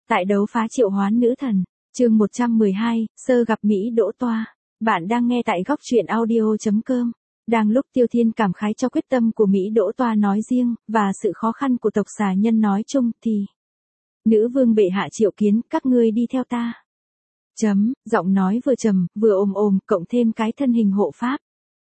Tại đấu phá triệu hoán nữ thần, chương 112, sơ gặp Mỹ Đỗ Toa. Bạn đang nghe tại góc truyện audio.com. Đang lúc Tiêu Thiên cảm khái cho quyết tâm của Mỹ Đỗ Toa nói riêng, và sự khó khăn của tộc xà nhân nói chung thì nữ vương bệ hạ triệu kiến, các ngươi đi theo ta. Giọng nói vừa trầm, vừa ồm, cộng thêm cái thân hình hộ pháp.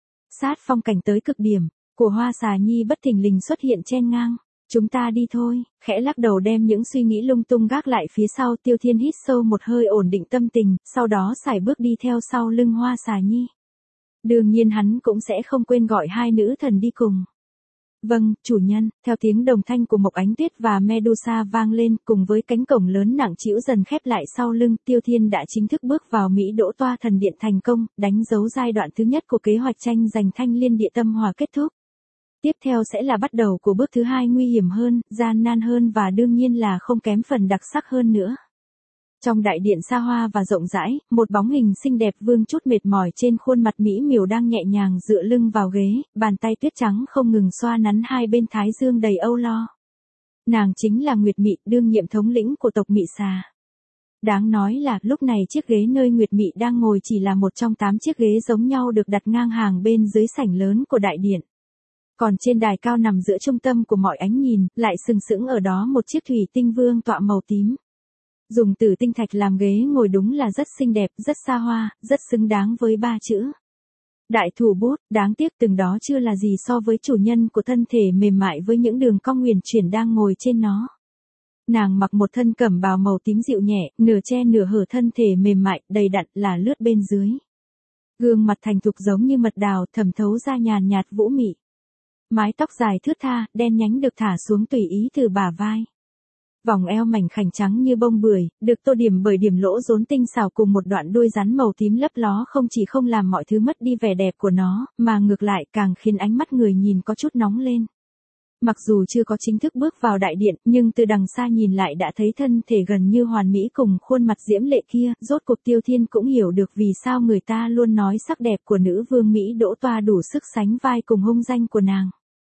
Sát phong cảnh tới cực điểm, của Hoa Xà Nhi bất thình lình xuất hiện chen ngang. Chúng ta đi thôi, khẽ lắc đầu đem những suy nghĩ lung tung gác lại phía sau. Tiêu Thiên hít sâu một hơi ổn định tâm tình, sau đó sải bước đi theo sau lưng Hoa Xà Nhi. Đương nhiên hắn cũng sẽ không quên gọi hai nữ thần đi cùng. Vâng, chủ nhân, theo tiếng đồng thanh của Mộc Ánh Tuyết và Medusa vang lên, cùng với cánh cổng lớn nặng trĩu dần khép lại sau lưng, Tiêu Thiên đã chính thức bước vào Mỹ Đỗ Toa thần điện thành công, đánh dấu giai đoạn thứ nhất của kế hoạch tranh giành Thanh Liên Địa Tâm Hòa kết thúc. Tiếp theo sẽ là bắt đầu của bước thứ hai nguy hiểm hơn, gian nan hơn và đương nhiên là không kém phần đặc sắc hơn nữa. Trong đại điện xa hoa và rộng rãi, một bóng hình xinh đẹp vương chút mệt mỏi trên khuôn mặt mỹ miều đang nhẹ nhàng dựa lưng vào ghế, bàn tay tuyết trắng không ngừng xoa nắn hai bên thái dương đầy âu lo. Nàng chính là Nguyệt Mị, đương nhiệm thống lĩnh của tộc Mị Xà. Đáng nói là lúc này chiếc ghế nơi Nguyệt Mị đang ngồi chỉ là một trong 8 chiếc ghế giống nhau được đặt ngang hàng bên dưới sảnh lớn của đại điện. Còn trên đài cao nằm giữa trung tâm của mọi ánh nhìn, lại sừng sững ở đó một chiếc thủy tinh vương tọa màu tím. Dùng tử tinh thạch làm ghế ngồi đúng là rất xinh đẹp, rất xa hoa, rất xứng đáng với 3 chữ. Đại thủ bút, đáng tiếc từng đó chưa là gì so với chủ nhân của thân thể mềm mại với những đường cong huyền chuyển đang ngồi trên nó. Nàng mặc một thân cẩm bào màu tím dịu nhẹ, nửa che nửa hở thân thể mềm mại, đầy đặn là lướt bên dưới. Gương mặt thành thục giống như mật đào thẩm thấu ra nhàn nhạt vũ mị. Mái tóc dài thướt tha, đen nhánh được thả xuống tùy ý từ bả vai. Vòng eo mảnh khảnh trắng như bông bưởi, được tô điểm bởi điểm lỗ rốn tinh xảo cùng một đoạn đuôi rắn màu tím lấp ló không chỉ không làm mọi thứ mất đi vẻ đẹp của nó, mà ngược lại càng khiến ánh mắt người nhìn có chút nóng lên. Mặc dù chưa có chính thức bước vào đại điện, nhưng từ đằng xa nhìn lại đã thấy thân thể gần như hoàn mỹ cùng khuôn mặt diễm lệ kia, rốt cuộc Tiêu Thiên cũng hiểu được vì sao người ta luôn nói sắc đẹp của nữ vương Mỹ Đỗ Toa đủ sức sánh vai cùng hung danh của nàng.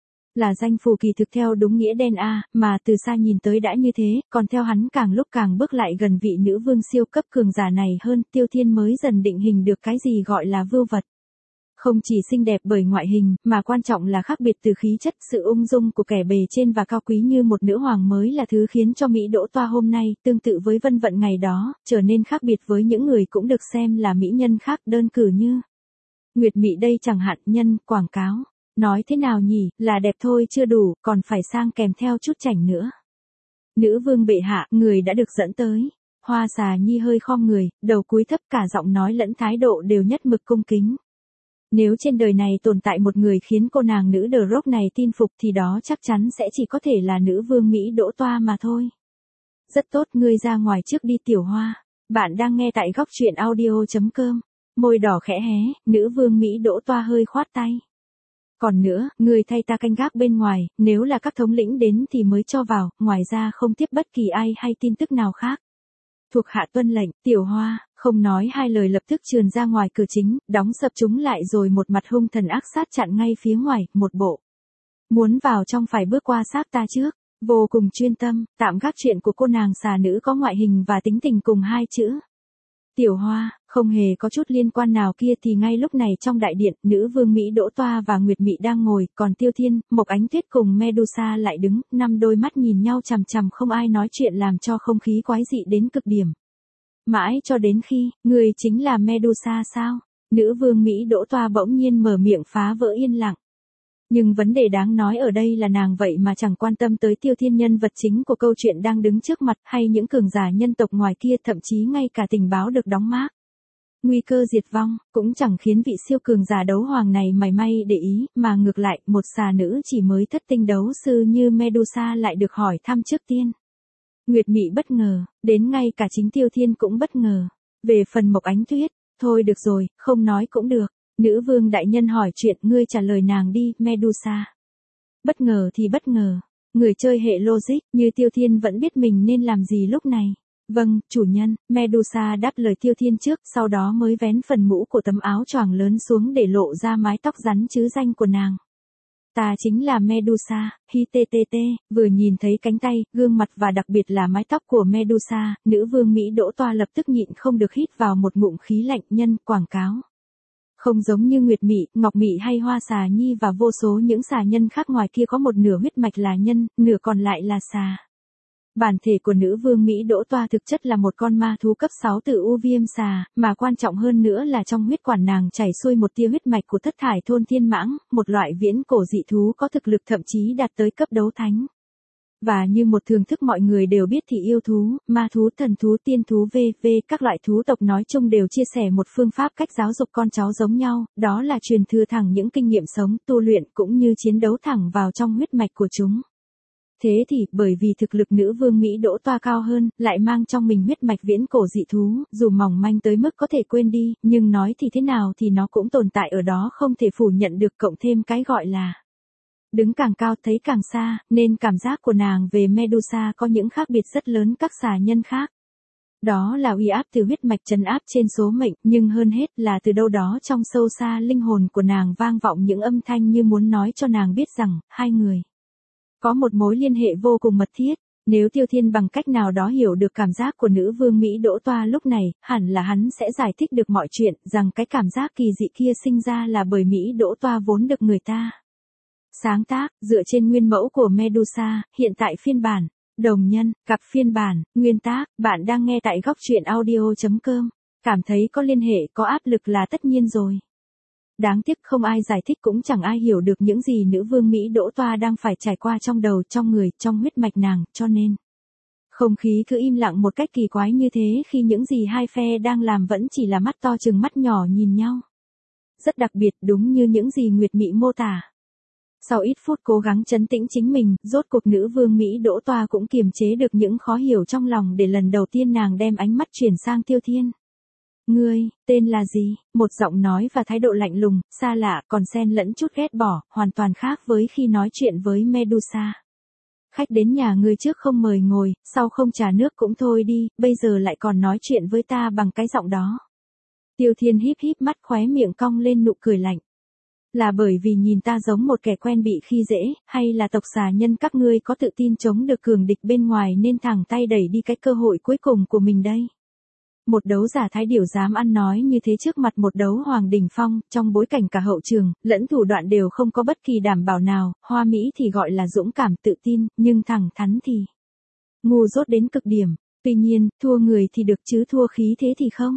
Là danh phù kỳ thực theo đúng nghĩa đen mà từ xa nhìn tới đã như thế, còn theo hắn càng lúc càng bước lại gần vị nữ vương siêu cấp cường giả này hơn, Tiêu Thiên mới dần định hình được cái gì gọi là vưu vật. Không chỉ xinh đẹp bởi ngoại hình, mà quan trọng là khác biệt từ khí chất, sự ung dung của kẻ bề trên và cao quý như một nữ hoàng mới là thứ khiến cho Mỹ Đỗ Toa hôm nay, tương tự với Vân Vận ngày đó, trở nên khác biệt với những người cũng được xem là mỹ nhân khác đơn cử như Nguyệt Mị đây chẳng hạn, nhân quảng cáo. Nói thế nào nhỉ, là đẹp thôi chưa đủ, còn phải sang kèm theo chút chảnh nữa. Nữ vương bệ hạ, người đã được dẫn tới. Hoa Xà Nhi hơi khom người, đầu cúi thấp, cả giọng nói lẫn thái độ đều nhất mực cung kính. Nếu trên đời này tồn tại một người khiến cô nàng nữ The Rock này tin phục thì đó chắc chắn sẽ chỉ có thể là nữ vương Mỹ Đỗ Toa mà thôi. Rất tốt, ngươi ra ngoài trước đi Tiểu Hoa. Bạn đang nghe tại góc truyện audio.com. Môi đỏ khẽ hé, nữ vương Mỹ Đỗ Toa hơi khoát tay. Còn nữa, người thay ta canh gác bên ngoài, nếu là các thống lĩnh đến thì mới cho vào, ngoài ra không tiếp bất kỳ ai hay tin tức nào khác. Thuộc hạ tuân lệnh, Tiểu Hoa, không nói hai lời lập tức trườn ra ngoài cửa chính, đóng sập chúng lại rồi một mặt hung thần ác sát chặn ngay phía ngoài, một bộ. Muốn vào trong phải bước qua xác ta trước, vô cùng chuyên tâm, tạm gác chuyện của cô nàng xà nữ có ngoại hình và tính tình cùng 2 chữ. Tiểu Hoa, không hề có chút liên quan nào kia thì ngay lúc này trong đại điện, nữ vương Mỹ Đỗ Toa và Nguyệt Mị đang ngồi, còn Tiêu Thiên, Mộc Ánh Tuyết cùng Medusa lại đứng, 5 đôi mắt nhìn nhau chằm chằm không ai nói chuyện làm cho không khí quái dị đến cực điểm. Mãi cho đến khi, người chính là Medusa sao? Nữ vương Mỹ Đỗ Toa bỗng nhiên mở miệng phá vỡ yên lặng. Nhưng vấn đề đáng nói ở đây là nàng vậy mà chẳng quan tâm tới Tiêu Thiên nhân vật chính của câu chuyện đang đứng trước mặt hay những cường giả nhân tộc ngoài kia, thậm chí ngay cả tình báo được đóng mác nguy cơ diệt vong, cũng chẳng khiến vị siêu cường giả đấu hoàng này mảy may để ý, mà ngược lại, một xà nữ chỉ mới thất tinh đấu sư như Medusa lại được hỏi thăm trước tiên. Nguyệt Mị bất ngờ, đến ngay cả chính Tiêu Thiên cũng bất ngờ. Về phần Mộc Ánh Tuyết, thôi được rồi, không nói cũng được. Nữ vương đại nhân hỏi chuyện, ngươi trả lời nàng đi, Medusa. Bất ngờ thì bất ngờ. Người chơi hệ logic, như Tiêu Thiên vẫn biết mình nên làm gì lúc này. Vâng, chủ nhân, Medusa đáp lời Tiêu Thiên trước, sau đó mới vén phần mũ của tấm áo choàng lớn xuống để lộ ra mái tóc rắn chứ danh của nàng. Ta chính là Medusa, hi tê tê tê. Vừa nhìn thấy cánh tay, gương mặt và đặc biệt là mái tóc của Medusa, nữ vương Mỹ Đỗ Toa lập tức nhịn không được hít vào một ngụm khí lạnh. Nhân quảng cáo. Không giống như Nguyệt Mị, Ngọc Mị hay Hoa Xà Nhi và vô số những xà nhân khác, ngoài kia có một nửa huyết mạch là nhân, nửa còn lại là xà. Bản thể của nữ vương Mỹ Đỗ Toa thực chất là một con ma thú cấp 6 từ U Viêm xà, mà quan trọng hơn nữa là trong huyết quản nàng chảy xuôi một tia huyết mạch của Thất Thải Thôn Thiên Mãng, một loại viễn cổ dị thú có thực lực thậm chí đạt tới cấp đấu thánh. Và như một thường thức mọi người đều biết thì yêu thú, ma thú, thần thú, tiên thú v.v. các loại thú tộc nói chung đều chia sẻ một phương pháp cách giáo dục con cháu giống nhau, đó là truyền thừa thẳng những kinh nghiệm sống, tu luyện cũng như chiến đấu thẳng vào trong huyết mạch của chúng. Thế thì, bởi vì thực lực nữ vương Mỹ Đỗ Toa cao hơn, lại mang trong mình huyết mạch viễn cổ dị thú, dù mỏng manh tới mức có thể quên đi, nhưng nói thì thế nào thì nó cũng tồn tại ở đó, không thể phủ nhận được, cộng thêm cái gọi là đứng càng cao thấy càng xa, nên cảm giác của nàng về Medusa có những khác biệt rất lớn các xà nhân khác. Đó là uy áp từ huyết mạch trấn áp trên số mệnh, nhưng hơn hết là từ đâu đó trong sâu xa linh hồn của nàng vang vọng những âm thanh như muốn nói cho nàng biết rằng, hai người có một mối liên hệ vô cùng mật thiết. Nếu Tiêu Thiên bằng cách nào đó hiểu được cảm giác của nữ vương Mỹ Đỗ Toa lúc này, hẳn là hắn sẽ giải thích được mọi chuyện, rằng cái cảm giác kỳ dị kia sinh ra là bởi Mỹ Đỗ Toa vốn được người ta sáng tác, dựa trên nguyên mẫu của Medusa, hiện tại phiên bản đồng nhân, cặp phiên bản, nguyên tác, bạn đang nghe tại góc truyện audio.com. Cảm thấy có liên hệ, có áp lực là tất nhiên rồi. Đáng tiếc không ai giải thích cũng chẳng ai hiểu được những gì nữ vương Mỹ Đỗ Toa đang phải trải qua trong đầu, trong người, trong huyết mạch nàng, cho nên không khí cứ im lặng một cách kỳ quái như thế khi những gì hai phe đang làm vẫn chỉ là mắt to chừng mắt nhỏ nhìn nhau. Rất đặc biệt, đúng như những gì Nguyệt Mị mô tả. Sau ít phút cố gắng trấn tĩnh chính mình, rốt cuộc nữ vương Mỹ Đỗ Toa cũng kiềm chế được những khó hiểu trong lòng để lần đầu tiên nàng đem ánh mắt chuyển sang Tiêu Thiên. Ngươi, tên là gì? Một giọng nói và thái độ lạnh lùng, xa lạ, còn xen lẫn chút ghét bỏ, hoàn toàn khác với khi nói chuyện với Medusa. Khách đến nhà ngươi trước không mời ngồi, sau không trà nước cũng thôi đi, bây giờ lại còn nói chuyện với ta bằng cái giọng đó. Tiêu Thiên híp híp mắt, khóe miệng cong lên nụ cười lạnh. Là bởi vì nhìn ta giống một kẻ quen bị khi dễ, hay là tộc xà nhân các ngươi có tự tin chống được cường địch bên ngoài nên thẳng tay đẩy đi cái cơ hội cuối cùng của mình đây? Một đấu giả thái điểu dám ăn nói như thế trước mặt một đấu hoàng đỉnh phong, trong bối cảnh cả hậu trường, lẫn thủ đoạn đều không có bất kỳ đảm bảo nào, hoa mỹ thì gọi là dũng cảm tự tin, nhưng thẳng thắn thì ngu dốt đến cực điểm. Tuy nhiên, thua người thì được chứ thua khí thế thì không.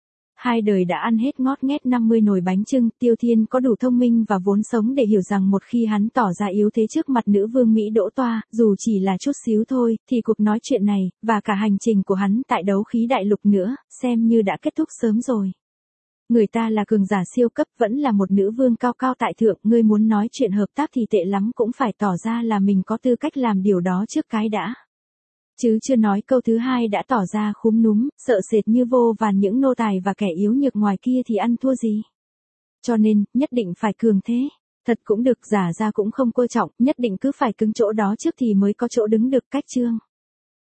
Hai đời đã ăn hết ngót nghét 50 nồi bánh chưng, Tiêu Thiên có đủ thông minh và vốn sống để hiểu rằng một khi hắn tỏ ra yếu thế trước mặt nữ vương Mỹ Đỗ Toa, dù chỉ là chút xíu thôi, thì cuộc nói chuyện này, và cả hành trình của hắn tại đấu khí đại lục nữa, xem như đã kết thúc sớm rồi. Người ta là cường giả siêu cấp, vẫn là một nữ vương cao cao tại thượng, ngươi muốn nói chuyện hợp tác thì tệ lắm cũng phải tỏ ra là mình có tư cách làm điều đó trước cái đã. Chứ chưa nói câu thứ hai đã tỏ ra khúm núm, sợ sệt như vô vàn những nô tài và kẻ yếu nhược ngoài kia thì ăn thua gì. Cho nên, nhất định phải cường thế. Thật cũng được, giả ra cũng không coi trọng, nhất định cứ phải cứng chỗ đó trước thì mới có chỗ đứng được. Cách chương